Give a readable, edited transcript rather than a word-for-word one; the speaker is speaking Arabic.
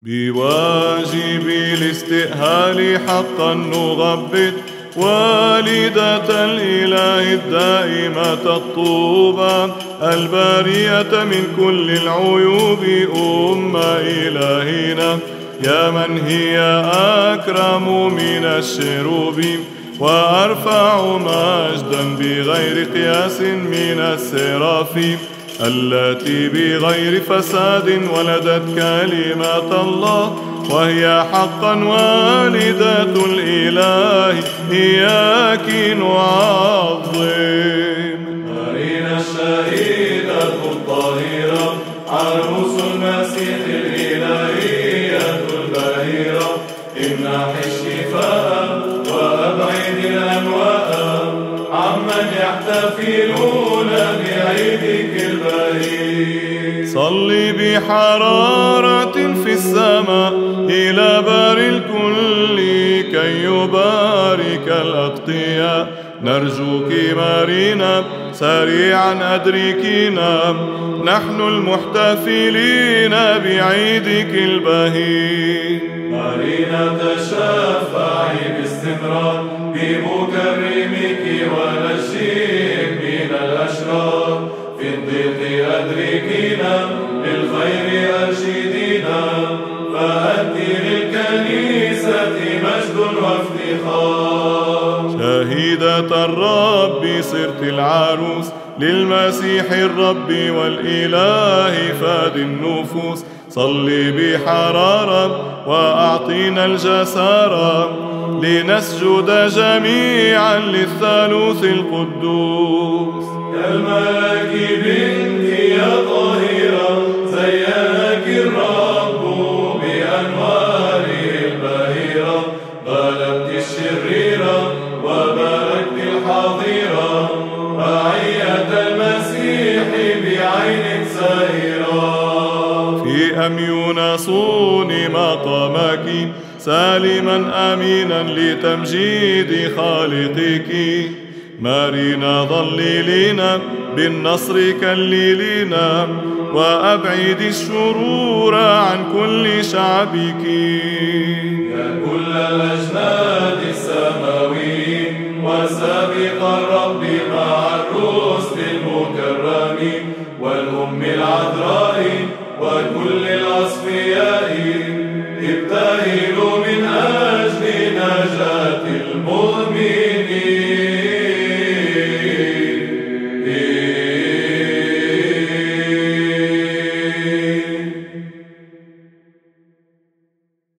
بواجب الاستئهال حقا نغبط والدة الإله الدائمة الطوبى البارية من كل العيوب إلهنا يا من هي أكرم من الشروب وأرفع مجدا بغير قياس من السرافيم التي بغير فساد ولدت كلمة الله وهي حقا والدة الإله إياك نعظم. مارينا الشهيدة الطاهرة عروس المسيح الإلهية البهيرة امنح الشفاء وأبعد الأنواء عمن يحتفلون بعيدك البهي. صل بحرارة في السماء إلى بار الكل كي يبارك الأتقياء نرجوك مارينا سريعا أدركينا نحن المحتفلين بعيدك البهي. مارينا تشفعي باستمرار بمكرمك ونجيك من الأشرار في الضيق أدركينا بالخير أرشدينا فأنت للكنيسة مجد وافتخار. شهيدة الرب صرت العروس للمسيح الرب والإله فاد النفوس صلي بحرارة وأعطينا الجسارة لنسجد جميعا للثالوث القدوس. يا الملك بنتي يا طاهرة زينك الرب بأنواره البهيرة غلبت الشريرة وباركت الحظيرة رعية المسيح بعين سائرة. في أميون صون مقامك سالما أمينا لتمجيد خالقك مارينا ظللينا بالنصر كللينا وأبعد الشرور عن كل شعبك. يا كل الأجناد السماويين وسابق الرب مع الرسل المكرمين والأم العذراء وكل الأصفياء ابتهلوا